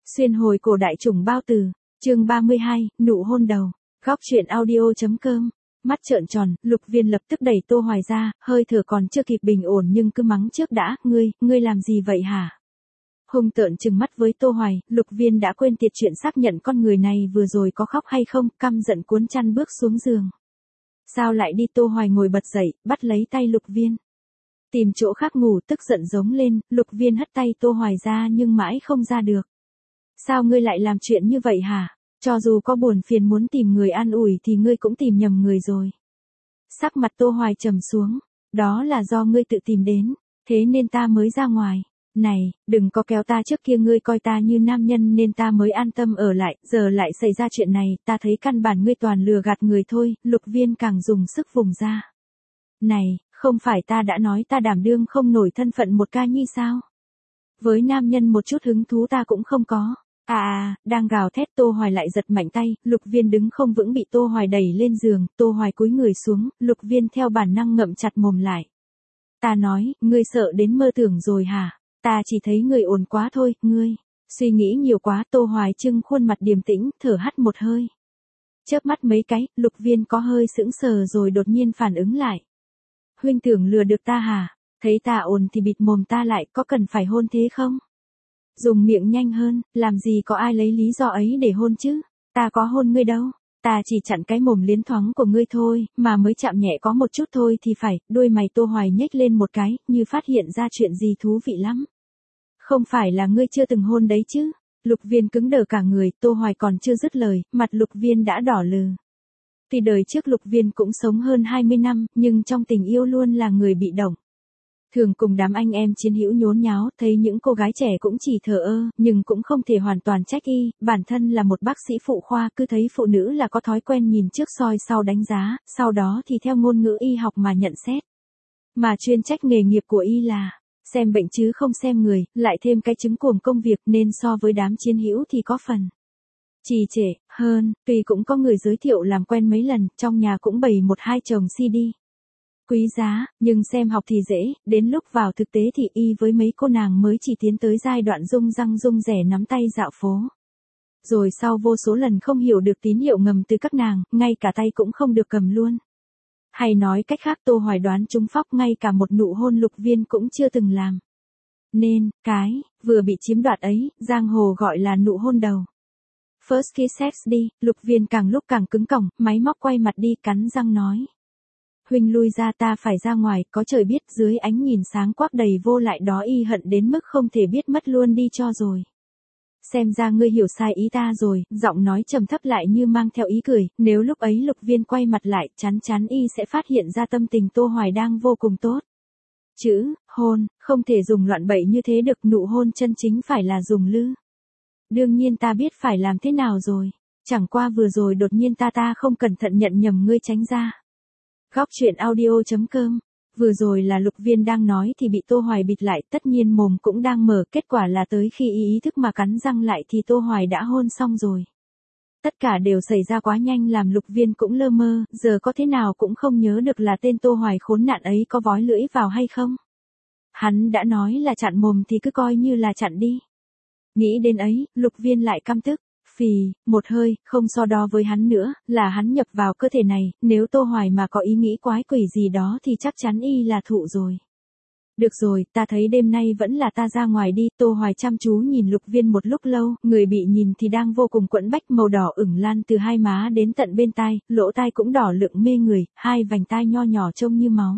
Xuyên hồi cổ đại chủng bao tử, chương 32, nụ hôn đầu. Góc truyện audio.com. Mắt trợn tròn, Lục Viên lập tức đẩy Tô Hoài ra, hơi thở còn chưa kịp bình ổn nhưng cứ mắng trước đã, ngươi làm gì vậy hả? Hung tợn trừng mắt với Tô Hoài, Lục Viên đã quên tiệt chuyện xác nhận con người này vừa rồi có khóc hay không, căm giận cuốn chăn bước xuống giường. Sao lại đi? Tô Hoài ngồi bật dậy, bắt lấy tay Lục Viên. Tìm chỗ khác ngủ, tức giận giống lên, Lục Viên hất tay Tô Hoài ra nhưng mãi không ra được. Sao ngươi lại làm chuyện như vậy hả? Cho dù có buồn phiền muốn tìm người an ủi thì ngươi cũng tìm nhầm người rồi. Sắc mặt Tô Hoài trầm xuống. Đó là do ngươi tự tìm đến, thế nên ta mới ra ngoài. Này, đừng có kéo ta, trước kia ngươi coi ta như nam nhân nên ta mới an tâm ở lại, giờ lại xảy ra chuyện này, ta thấy căn bản ngươi toàn lừa gạt người thôi. Lục Viên càng dùng sức vùng ra. Này, không phải ta đã nói ta đảm đương không nổi thân phận một ca nhi sao? Với nam nhân một chút hứng thú ta cũng không có. Đang gào thét Tô Hoài lại giật mạnh tay, Lục Viên đứng không vững bị Tô Hoài đẩy lên giường, Tô Hoài cúi người xuống, Lục Viên theo bản năng ngậm chặt mồm lại. Ta nói, ngươi sợ đến mơ tưởng rồi hả? Ta chỉ thấy ngươi ổn quá thôi, ngươi suy nghĩ nhiều quá. Tô Hoài trưng khuôn mặt điềm tĩnh, thở hắt một hơi. Chớp mắt mấy cái, Lục Viên có hơi sững sờ rồi đột nhiên phản ứng lại. Huynh tưởng lừa được ta hả? Thấy ta ổn thì bịt mồm ta lại, có cần phải hôn thế không? Dùng miệng nhanh hơn, làm gì có ai lấy lý do ấy để hôn chứ? Ta có hôn ngươi đâu, ta chỉ chặn cái mồm liến thoáng của ngươi thôi, mà mới chạm nhẹ có một chút thôi thì phải. Đôi mày Tô Hoài nhếch lên một cái, như phát hiện ra chuyện gì thú vị lắm. Không phải là ngươi chưa từng hôn đấy chứ? Lục Viên cứng đờ cả người, Tô Hoài còn chưa dứt lời, mặt Lục Viên đã đỏ lừ. Từ đời trước Lục Viên cũng sống hơn 20 năm, nhưng trong tình yêu luôn là người bị động. Thường cùng đám anh em chiến hữu nhốn nháo, thấy những cô gái trẻ cũng chỉ thờ ơ, nhưng cũng không thể hoàn toàn trách y, bản thân là một bác sĩ phụ khoa, cứ thấy phụ nữ là có thói quen nhìn trước soi sau đánh giá, sau đó thì theo ngôn ngữ y học mà nhận xét. Mà chuyên trách nghề nghiệp của y là xem bệnh chứ không xem người, lại thêm cái chứng cuồng công việc nên so với đám chiến hữu thì có phần trì trệ hơn. Tuy cũng có người giới thiệu làm quen mấy lần, trong nhà cũng bày một hai chồng CD quý giá, nhưng xem học thì dễ, đến lúc vào thực tế thì y với mấy cô nàng mới chỉ tiến tới giai đoạn rung răng rung rẻ nắm tay dạo phố. Rồi sau vô số lần không hiểu được tín hiệu ngầm từ các nàng, ngay cả tay cũng không được cầm luôn. Hay nói cách khác, Tô Hoài đoán trúng phóc, ngay cả một nụ hôn Lục Viên cũng chưa từng làm. Nên, cái vừa bị chiếm đoạt ấy, giang hồ gọi là nụ hôn đầu. First kiss sex đi. Lục Viên càng lúc càng cứng cỏng, máy móc quay mặt đi, cắn răng nói. Huynh lui ra, ta phải ra ngoài, có trời biết. Dưới ánh nhìn sáng quắc đầy vô lại đó y hận đến mức không thể biết mất luôn đi cho rồi. Xem ra ngươi hiểu sai ý ta rồi. Giọng nói trầm thấp lại như mang theo ý cười. Nếu lúc ấy Lục Viên quay mặt lại, chắn chắn y sẽ phát hiện ra tâm tình Tô Hoài đang vô cùng tốt. Chữ hôn không thể dùng loạn bậy như thế được, nụ hôn chân chính phải là dùng lư. Đương nhiên ta biết phải làm thế nào rồi. Chẳng qua vừa rồi đột nhiên ta không cẩn thận nhận nhầm, ngươi tránh ra. Góc truyện audio.com. Vừa rồi là Lục Viên đang nói thì bị Tô Hoài bịt lại, tất nhiên mồm cũng đang mở, kết quả là tới khi ý thức mà cắn răng lại thì Tô Hoài đã hôn xong rồi. Tất cả đều xảy ra quá nhanh làm Lục Viên cũng lơ mơ, giờ có thế nào cũng không nhớ được là tên Tô Hoài khốn nạn ấy có vói lưỡi vào hay không. Hắn đã nói là chặn mồm thì cứ coi như là chặn đi. Nghĩ đến ấy, Lục Viên lại căm tức. Phì, một hơi, không so đo với hắn nữa, là hắn nhập vào cơ thể này, nếu Tô Hoài mà có ý nghĩ quái quỷ gì đó thì chắc chắn y là thụ rồi. Được rồi, ta thấy đêm nay vẫn là ta ra ngoài đi. Tô Hoài chăm chú nhìn Lục Viên một lúc lâu, người bị nhìn thì đang vô cùng quẫn bách, màu đỏ ửng lan từ hai má đến tận bên tai, lỗ tai cũng đỏ lựng mê người, hai vành tai nho nhỏ trông như máu.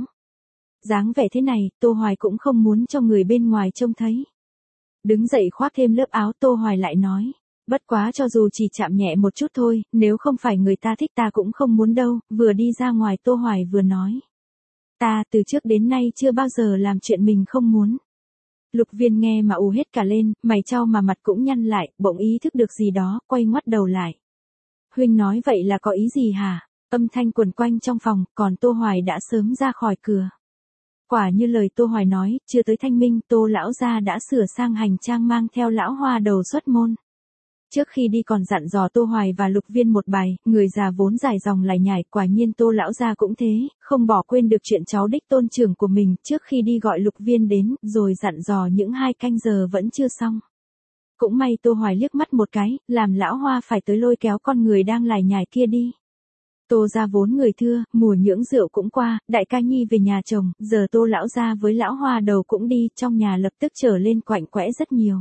Dáng vẻ thế này, Tô Hoài cũng không muốn cho người bên ngoài trông thấy. Đứng dậy khoác thêm lớp áo, Tô Hoài lại nói. Bất quá cho dù chỉ chạm nhẹ một chút thôi, nếu không phải người ta thích ta cũng không muốn đâu. Vừa đi ra ngoài Tô Hoài vừa nói. Ta từ trước đến nay chưa bao giờ làm chuyện mình không muốn. Lục Viên nghe mà ù hết cả lên, mày chau mà mặt cũng nhăn lại, bỗng ý thức được gì đó, quay ngoắt đầu lại. Huynh nói vậy là có ý gì hả? Âm thanh quẩn quanh trong phòng, còn Tô Hoài đã sớm ra khỏi cửa. Quả như lời Tô Hoài nói, chưa tới thanh minh, Tô lão gia đã sửa sang hành trang mang theo lão hoa đầu xuất môn. Trước khi đi còn dặn dò Tô Hoài và Lục Viên một bài, người già vốn dài dòng lải nhải, quả nhiên Tô lão gia cũng thế, không bỏ quên được chuyện cháu đích tôn trưởng của mình. Trước khi đi gọi Lục Viên đến, rồi dặn dò những 2 canh giờ vẫn chưa xong. Cũng may Tô Hoài liếc mắt một cái, làm lão Hoa phải tới lôi kéo con người đang lải nhải kia đi. Tô gia vốn người thưa, mùa nhưỡng rượu cũng qua, đại ca nhi về nhà chồng, giờ Tô lão gia với lão Hoa đầu cũng đi, trong nhà lập tức trở lên quạnh quẽ rất nhiều.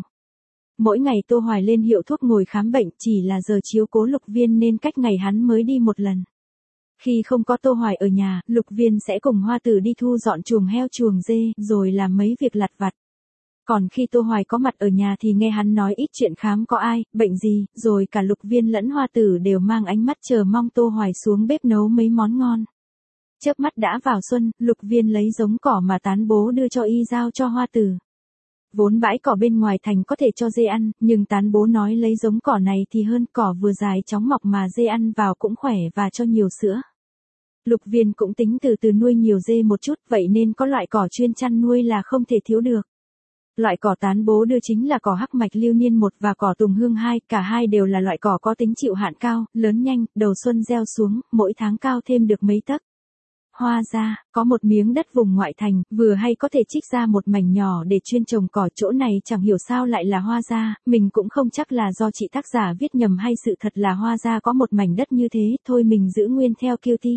Mỗi ngày Tô Hoài lên hiệu thuốc ngồi khám bệnh, chỉ là giờ chiếu cố Lục Viên nên cách ngày hắn mới đi một lần. Khi không có Tô Hoài ở nhà, Lục Viên sẽ cùng Hoa Tử đi thu dọn chuồng heo chuồng dê, rồi làm mấy việc lặt vặt. Còn khi Tô Hoài có mặt ở nhà thì nghe hắn nói ít chuyện khám có ai, bệnh gì, rồi cả Lục Viên lẫn Hoa Tử đều mang ánh mắt chờ mong Tô Hoài xuống bếp nấu mấy món ngon. Chớp mắt đã vào xuân, Lục Viên lấy giống cỏ mà tán bố đưa cho y giao cho Hoa Tử. Vốn bãi cỏ bên ngoài thành có thể cho dê ăn, nhưng tán bố nói lấy giống cỏ này thì hơn, cỏ vừa dài chóng mọc mà dê ăn vào cũng khỏe và cho nhiều sữa. Lục Viên cũng tính từ từ nuôi nhiều dê một chút, vậy nên có loại cỏ chuyên chăn nuôi là không thể thiếu được. Loại cỏ tán bố đưa chính là cỏ hắc mạch lưu niên 1 và cỏ tùng hương 2, cả hai đều là loại cỏ có tính chịu hạn cao, lớn nhanh, đầu xuân gieo xuống, mỗi tháng cao thêm được mấy tấc. Hoa gia, có một miếng đất vùng ngoại thành, vừa hay có thể trích ra một mảnh nhỏ để chuyên trồng cỏ, chỗ này chẳng hiểu sao lại là Hoa gia, mình cũng không chắc là do chị tác giả viết nhầm hay sự thật là Hoa gia có một mảnh đất như thế, thôi mình giữ nguyên theo kiêu ti.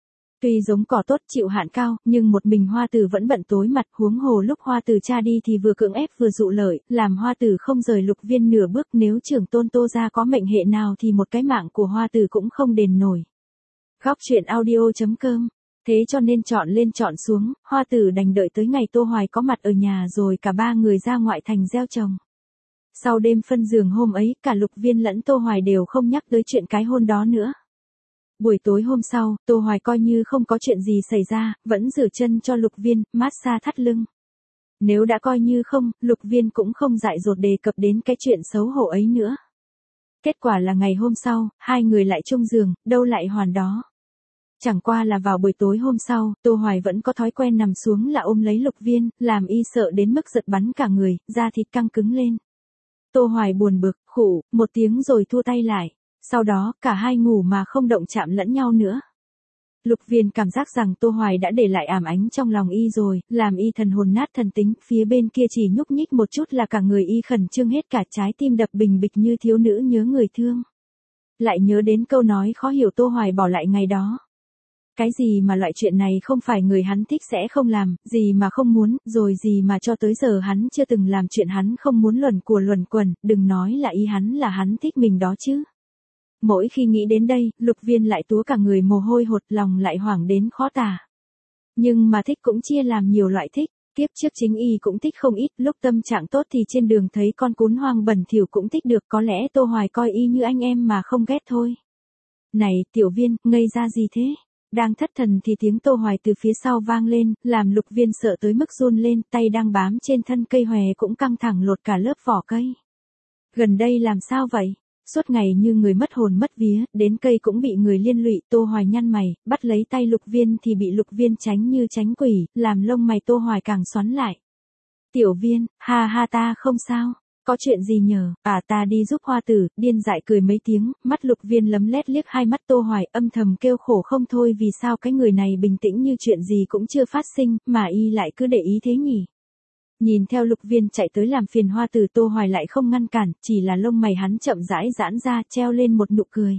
Tuy giống cỏ tốt chịu hạn cao, nhưng một mình Hoa Tử vẫn bận tối mặt, huống hồ lúc Hoa Tử cha đi thì vừa cưỡng ép vừa dụ lợi, làm Hoa Tử không rời Lục Viên nửa bước, nếu trưởng tôn Tô gia có mệnh hệ nào thì một cái mạng của Hoa Tử cũng không đền nổi. Góc truyện audio.com. Thế cho nên chọn lên chọn xuống, Hoa Tử đành đợi tới ngày Tô Hoài có mặt ở nhà rồi cả ba người ra ngoại thành gieo trồng. Sau đêm phân giường hôm ấy, cả Lục Viên lẫn Tô Hoài đều không nhắc tới chuyện cái hôn đó nữa. Buổi tối hôm sau, Tô Hoài coi như không có chuyện gì xảy ra, vẫn rửa chân cho Lục Viên, massage thắt lưng. Nếu đã coi như không, Lục Viên cũng không dại dột đề cập đến cái chuyện xấu hổ ấy nữa. Kết quả là ngày hôm sau, hai người lại chung giường, đâu lại hoàn đó. Chẳng qua là vào buổi tối hôm sau, Tô Hoài vẫn có thói quen nằm xuống là ôm lấy Lục Viên, làm y sợ đến mức giật bắn cả người, da thịt căng cứng lên. Tô Hoài buồn bực, khụ một tiếng rồi thua tay lại. Sau đó, cả hai ngủ mà không động chạm lẫn nhau nữa. Lục Viên cảm giác rằng Tô Hoài đã để lại ảm ánh trong lòng y rồi, làm y thần hồn nát thần tính, phía bên kia chỉ nhúc nhích một chút là cả người y khẩn trương hết cả, trái tim đập bình bịch như thiếu nữ nhớ người thương. Lại nhớ đến câu nói khó hiểu Tô Hoài bỏ lại ngày đó. Cái gì mà loại chuyện này không phải người hắn thích sẽ không làm, gì mà không muốn, rồi gì mà cho tới giờ hắn chưa từng làm chuyện hắn không muốn luẩn quẩn, đừng nói là ý hắn là hắn thích mình đó chứ. Mỗi khi nghĩ đến đây, Lục Viên lại túa cả người mồ hôi hột, lòng lại hoảng đến khó tả. Nhưng mà thích cũng chia làm nhiều loại thích, kiếp trước chính y cũng thích không ít, lúc tâm trạng tốt thì trên đường thấy con cún hoang bẩn thỉu cũng thích được, có lẽ Tô Hoài coi y như anh em mà không ghét thôi. Này, Tiểu Viên, ngây ra gì thế? Đang thất thần thì tiếng Tô Hoài từ phía sau vang lên, làm Lục Viên sợ tới mức run lên, tay đang bám trên thân cây hòe cũng căng thẳng lột cả lớp vỏ cây. Gần đây làm sao vậy? Suốt ngày như người mất hồn mất vía, đến cây cũng bị người liên lụy. Tô Hoài nhăn mày, bắt lấy tay Lục Viên thì bị Lục Viên tránh như tránh quỷ, làm lông mày Tô Hoài càng xoắn lại. Tiểu Viên, ha ha ta không sao, có chuyện gì nhờ, ta đi giúp Hoa Tử, điên dại cười mấy tiếng, mắt Lục Viên lấm lét liếc hai mắt Tô Hoài, âm thầm kêu khổ không thôi, vì sao cái người này bình tĩnh như chuyện gì cũng chưa phát sinh, mà y lại cứ để ý thế nhỉ. Nhìn theo Lục Viên chạy tới làm phiền Hoa Tử, Tô Hoài lại không ngăn cản, chỉ là lông mày hắn chậm rãi giãn ra, treo lên một nụ cười.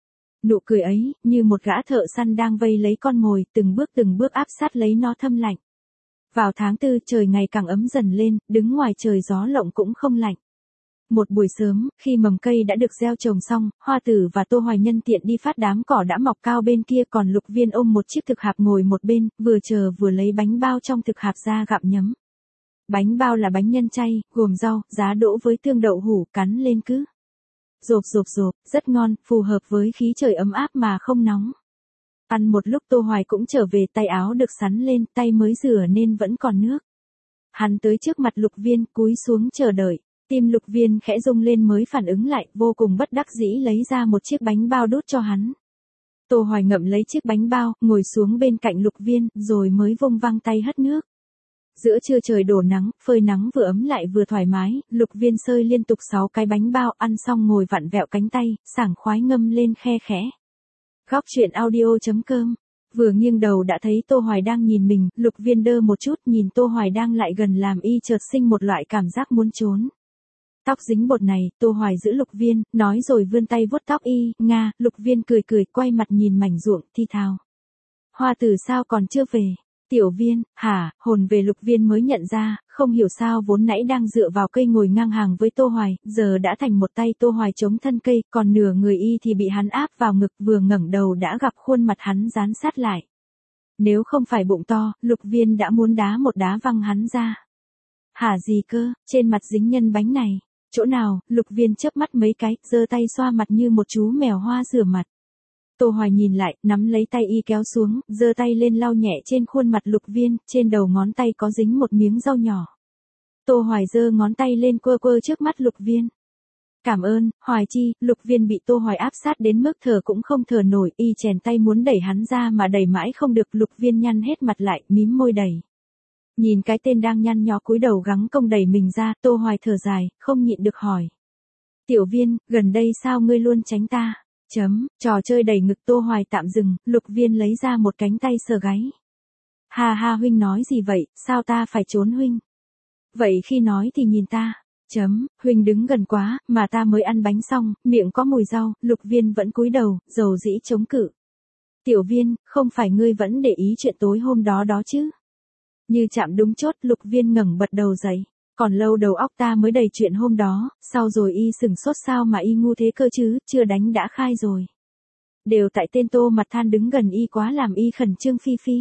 Nụ cười ấy, như một gã thợ săn đang vây lấy con mồi, từng bước áp sát lấy nó thâm lạnh. Vào tháng 4 trời ngày càng ấm dần lên, đứng ngoài trời gió lộng cũng không lạnh. Một buổi sớm, khi mầm cây đã được gieo trồng xong, Hoa Tử và Tô Hoài nhân tiện đi phát đám cỏ đã mọc cao bên kia, còn Lục Viên ôm một chiếc thực hạp ngồi một bên, vừa chờ vừa lấy bánh bao trong thực hạp ra gặm nhấm. Bánh bao là bánh nhân chay, gồm rau, giá đỗ với tương đậu hủ, cắn lên cứ rộp, rất ngon, phù hợp với khí trời ấm áp mà không nóng. Ăn một lúc Tô Hoài cũng trở về, tay áo được sắn lên, tay mới rửa nên vẫn còn nước. Hắn tới trước mặt Lục Viên, cúi xuống chờ đợi. Tim Lục Viên khẽ rung lên mới phản ứng lại, vô cùng bất đắc dĩ lấy ra một chiếc bánh bao đút cho hắn. Tô Hoài ngậm lấy chiếc bánh bao, ngồi xuống bên cạnh Lục Viên, rồi mới vung văng tay hất nước. Giữa trưa trời đổ nắng, phơi nắng vừa ấm lại vừa thoải mái, Lục Viên xơi liên tục 6 cái bánh bao, ăn xong ngồi vặn vẹo cánh tay, sảng khoái ngâm lên khe khẽ. Góc truyện audio.com. Vừa nghiêng đầu đã thấy Tô Hoài đang nhìn mình, Lục Viên đơ một chút, nhìn Tô Hoài đang lại gần làm y chợt sinh một loại cảm giác muốn trốn. Tóc dính bột này, Tô Hoài giữ Lục Viên, nói rồi vươn tay vuốt tóc y, Nga, Lục Viên cười cười, quay mặt nhìn mảnh ruộng, thi thào. Hoa Tử sao còn chưa về? Tiểu Viên, hả, hồn về Lục Viên mới nhận ra, không hiểu sao vốn nãy đang dựa vào cây ngồi ngang hàng với Tô Hoài, giờ đã thành một tay Tô Hoài chống thân cây, còn nửa người y thì bị hắn áp vào ngực, vừa ngẩng đầu đã gặp khuôn mặt hắn dán sát lại. Nếu không phải bụng to, Lục Viên đã muốn đá một đá văng hắn ra. Hả gì cơ, trên mặt dính nhân bánh này. Chỗ nào, Lục Viên chớp mắt mấy cái, giơ tay xoa mặt như một chú mèo hoa rửa mặt. Tô Hoài nhìn lại, nắm lấy tay y kéo xuống, giơ tay lên lau nhẹ trên khuôn mặt Lục Viên, trên đầu ngón tay có dính một miếng rau nhỏ. Tô Hoài giơ ngón tay lên quơ quơ trước mắt Lục Viên. Cảm ơn, Hoài Chi. Lục Viên bị Tô Hoài áp sát đến mức thở cũng không thở nổi, y chèn tay muốn đẩy hắn ra mà đẩy mãi không được, Lục Viên nhăn hết mặt lại, mím môi đẩy. Nhìn cái tên đang nhăn nhó cúi đầu gắng công đẩy mình ra, Tô Hoài thở dài, không nhịn được hỏi. Tiểu Viên, gần đây sao ngươi luôn tránh ta? Trò chơi đẩy ngực Tô Hoài tạm dừng, Lục Viên lấy ra một cánh tay sờ gáy. Ha ha, huynh nói gì vậy, sao ta phải trốn huynh? Vậy khi nói thì nhìn ta. Huynh đứng gần quá, mà ta mới ăn bánh xong, miệng có mùi rau, Lục Viên vẫn cúi đầu, dầu dĩ chống cự. Tiểu Viên, không phải ngươi vẫn để ý chuyện tối hôm đó đó chứ? Như chạm đúng chốt, Lục Viên ngẩng bật đầu dậy. Còn lâu đầu óc ta mới đầy chuyện hôm đó, sau rồi y sừng sốt sao mà y ngu thế cơ chứ, chưa đánh đã khai rồi. Đều tại tên Tô Mặt Than đứng gần y quá làm y khẩn trương phi phi.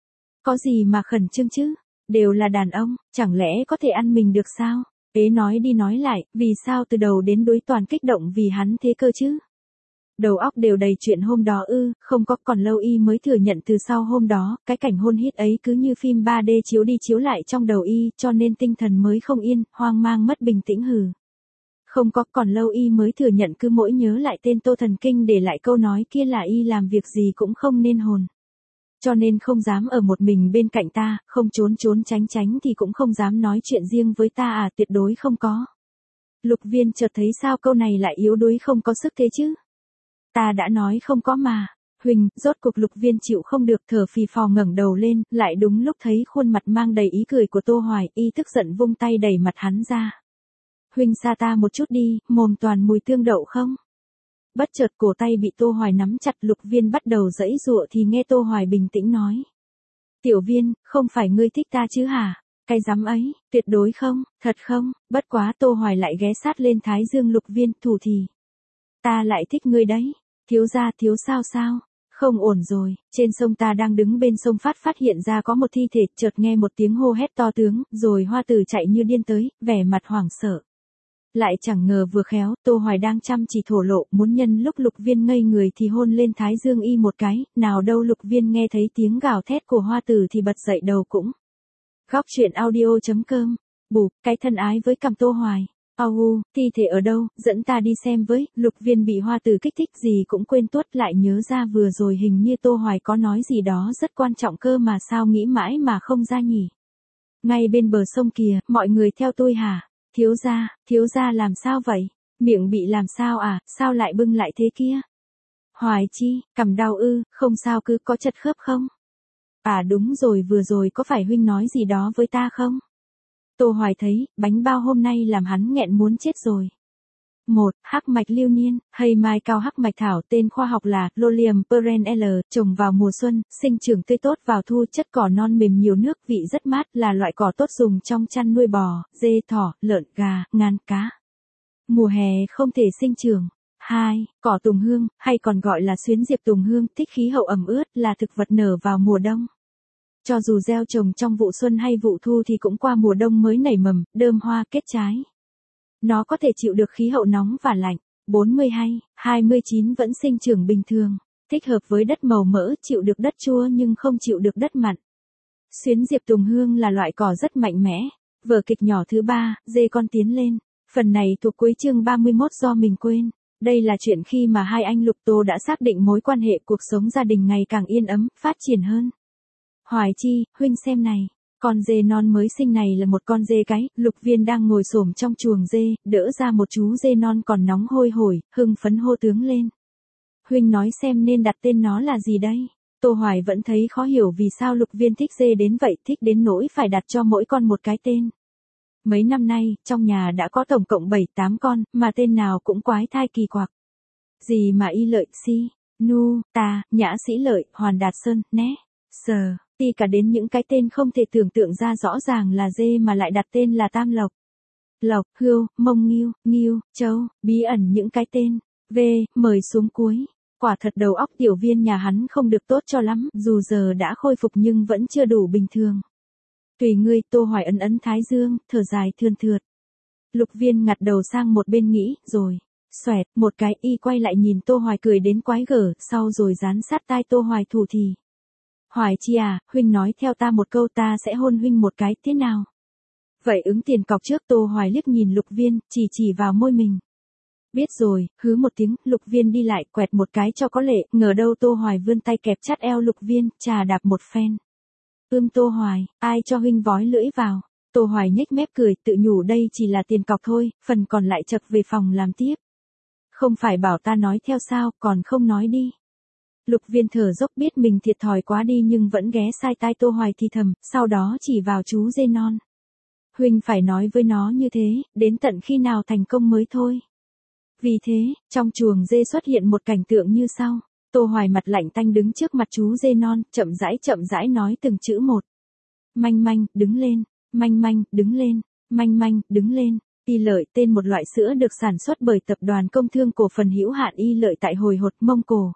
Có gì mà khẩn trương chứ, đều là đàn ông, chẳng lẽ có thể ăn mình được sao? Ế nói đi nói lại, vì sao từ đầu đến đuôi toàn kích động vì hắn thế cơ chứ? Đầu óc đều đầy chuyện hôm đó ư, không có, còn lâu y mới thừa nhận từ sau hôm đó, cái cảnh hôn hít ấy cứ như phim 3D chiếu đi chiếu lại trong đầu y, cho nên tinh thần mới không yên, hoang mang mất bình tĩnh hừ. Không có, còn lâu y mới thừa nhận cứ mỗi nhớ lại tên Tô Thần Kinh để lại câu nói kia là y làm việc gì cũng không nên hồn. Cho nên không dám ở một mình bên cạnh ta, không trốn trốn tránh tránh thì cũng không dám nói chuyện riêng với ta à, tuyệt đối không có. Lục Viên chợt thấy sao câu này lại yếu đuối không có sức thế chứ? Ta đã nói không có mà. Huỳnh, rốt cuộc Lục Viên chịu không được thở phì phò ngẩng đầu lên, lại đúng lúc thấy khuôn mặt mang đầy ý cười của Tô Hoài, y tức giận vung tay đẩy mặt hắn ra. Huỳnh xa ta một chút đi, mồm toàn mùi tương đậu không? Bất chợt cổ tay bị Tô Hoài nắm chặt, Lục Viên bắt đầu giãy giụa thì nghe Tô Hoài bình tĩnh nói. Tiểu Viên, không phải ngươi thích ta chứ hả? Cái dám ấy, tuyệt đối không, thật không, bất quá Tô Hoài lại ghé sát lên thái dương Lục Viên, thủ thì. Ta lại thích ngươi đấy, thiếu gia thiếu sao, không ổn rồi, trên sông ta đang đứng bên sông phát hiện ra có một thi thể, chợt nghe một tiếng hô hét to tướng, rồi Hoa Tử chạy như điên tới, vẻ mặt hoảng sợ. Lại chẳng ngờ vừa khéo, Tô Hoài đang chăm chỉ thổ lộ, muốn nhân lúc Lục Viên ngây người thì hôn lên thái dương y một cái, nào đâu Lục Viên nghe thấy tiếng gào thét của Hoa Tử thì bật dậy đầu cũng. Góc truyện audio.com, bù, cái thân ái với cằm Tô Hoài. Thi thể ở đâu, dẫn ta đi xem với, Lục Viên bị Hoa Tử kích thích gì cũng quên tuốt, lại nhớ ra vừa rồi hình như Tô Hoài có nói gì đó rất quan trọng cơ mà sao nghĩ mãi mà không ra nhỉ. Ngay bên bờ sông kìa, mọi người theo tôi hả? Thiếu gia làm sao vậy? Miệng bị làm sao à, sao lại bưng lại thế kia? Hoài Chi, cằm đau ư, không sao cứ có chật khớp không? À đúng rồi, vừa rồi có phải huynh nói gì đó với ta không? Tô Hoài thấy, bánh bao hôm nay làm hắn nghẹn muốn chết rồi. 1. Hắc mạch lưu niên, hay mai cao hắc mạch thảo, tên khoa học là Lolium perennial, trồng vào mùa xuân, sinh trưởng tươi tốt vào thu, chất cỏ non mềm nhiều nước, vị rất mát, là loại cỏ tốt dùng trong chăn nuôi bò, dê, thỏ, lợn, gà, ngan, cá. Mùa hè không thể sinh trưởng. 2. Cỏ tùng hương, hay còn gọi là xuyến diệp tùng hương, thích khí hậu ẩm ướt, là thực vật nở vào mùa đông. Cho dù gieo trồng trong vụ xuân hay vụ thu thì cũng qua mùa đông mới nảy mầm, đơm hoa, kết trái. Nó có thể chịu được khí hậu nóng và lạnh. 42, 29 vẫn sinh trưởng bình thường, thích hợp với đất màu mỡ, chịu được đất chua nhưng không chịu được đất mặn. Xuyến diệp tùng hương là loại cỏ rất mạnh mẽ. Vở kịch nhỏ thứ 3, Dê con tiến lên. Phần này thuộc cuối chương 31 do mình quên. Đây là chuyện khi mà hai anh Lục Tô đã xác định mối quan hệ cuộc sống gia đình ngày càng yên ấm, phát triển hơn. Hoài Chi, huynh xem này. Con dê non mới sinh này là một con dê cái, Lục Viên đang ngồi xổm trong chuồng dê, đỡ ra một chú dê non còn nóng hôi hổi, hưng phấn hô tướng lên. Huynh nói xem nên đặt tên nó là gì đây? Tô Hoài vẫn thấy khó hiểu vì sao Lục Viên thích dê đến vậy, thích đến nỗi phải đặt cho mỗi con một cái tên. Mấy năm nay, trong nhà đã có tổng cộng 7-8 con, mà tên nào cũng quái thai kỳ quặc. Gì mà Y Lợi, Si, Nu, Ta, Nhã Sĩ Lợi, Hoàn Đạt Sơn, Né, Sờ, Ti cả đến những cái tên không thể tưởng tượng ra rõ ràng là dê mà lại đặt tên là Tam Lộc. Lộc, Hươu, Mông Nghiêu, Nghiêu, Châu, bí ẩn những cái tên. Mời xuống cuối. Quả thật đầu óc tiểu viên nhà hắn không được tốt cho lắm, dù giờ đã khôi phục nhưng vẫn chưa đủ bình thường. Tùy ngươi, Tô Hoài ấn ấn thái dương, thở dài thườn thượt. Lục Viên ngặt đầu sang một bên nghĩ, rồi, xoẹt, một cái y quay lại nhìn Tô Hoài cười đến quái gở, sau rồi dán sát tai Tô Hoài thủ thì. Hoài chi à, huynh nói theo ta một câu ta sẽ hôn huynh một cái, thế nào? Vậy ứng tiền cọc trước. Tô Hoài liếc nhìn Lục Viên, chỉ vào môi mình. Biết rồi, hứ một tiếng, Lục Viên đi lại, quẹt một cái cho có lệ, ngờ đâu Tô Hoài vươn tay kẹp chặt eo Lục Viên, chà đạp một phen. Tô Hoài, ai cho huynh vói lưỡi vào? Tô Hoài nhếch mép cười, tự nhủ đây chỉ là tiền cọc thôi, phần còn lại chập về phòng làm tiếp. Không phải bảo ta nói theo sao, còn không nói đi. Lục Viên thở dốc biết mình thiệt thòi quá đi nhưng vẫn ghé sai tai Tô Hoài thì thầm, sau đó chỉ vào chú dê non. Huynh phải nói với nó như thế, đến tận khi nào thành công mới thôi. Vì thế, trong chuồng dê xuất hiện một cảnh tượng như sau. Tô Hoài mặt lạnh tanh đứng trước mặt chú dê non, chậm rãi nói từng chữ một. Manh manh, đứng lên. Manh manh, đứng lên. Manh manh, đứng lên. Y Lợi, tên một loại sữa được sản xuất bởi tập đoàn công thương cổ phần hữu hạn Y Lợi tại Hồi Hột, Mông Cổ.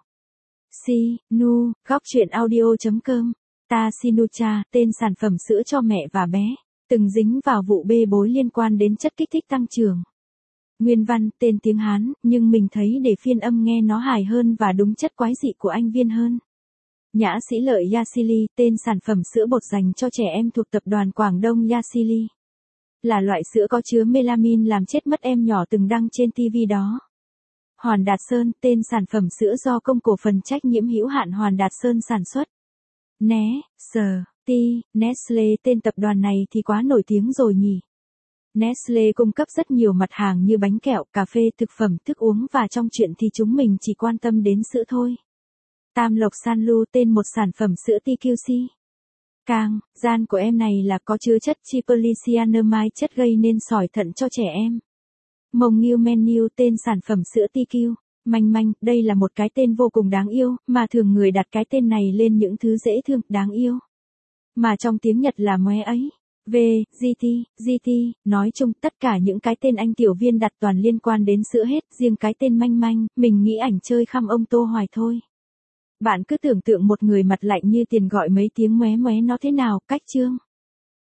Si, Nu, góc truyện audio.com. Ta Sinucha, tên sản phẩm sữa cho mẹ và bé, từng dính vào vụ bê bối liên quan đến chất kích thích tăng trưởng. Nguyên văn, tên tiếng Hán, nhưng mình thấy để phiên âm nghe nó hài hơn và đúng chất quái dị của anh Viên hơn. Nhã Sĩ Lợi Yasili, tên sản phẩm sữa bột dành cho trẻ em thuộc tập đoàn Quảng Đông Yasili. Là loại sữa có chứa melamin làm chết mất em nhỏ từng đăng trên TV đó. Hoàn Đạt Sơn, tên sản phẩm sữa do công cổ phần trách nhiệm hữu hạn Hoàn Đạt Sơn sản xuất. Né, Sờ, Ti, Nestle, tên tập đoàn này thì quá nổi tiếng rồi nhỉ. Nestle cung cấp rất nhiều mặt hàng như bánh kẹo, cà phê, thực phẩm, thức uống và trong chuyện thì chúng mình chỉ quan tâm đến sữa thôi. Tam Lộc Sanlu, tên một sản phẩm sữa TQC. Càng, gian của em này là có chứa chất triplicyanamide, chất gây nên sỏi thận cho trẻ em. Mông Nghiêu Menu, tên sản phẩm sữa TQ. Manh manh, đây là một cái tên vô cùng đáng yêu, mà thường người đặt cái tên này lên những thứ dễ thương, đáng yêu. Mà trong tiếng Nhật là moe ấy. GT, nói chung tất cả những cái tên anh Tiểu Viên đặt toàn liên quan đến sữa hết, riêng cái tên manh manh, mình nghĩ ảnh chơi khăm ông Tô Hoài thôi. Bạn cứ tưởng tượng một người mặt lạnh như tiền gọi mấy tiếng moé nó thế nào, cách chương.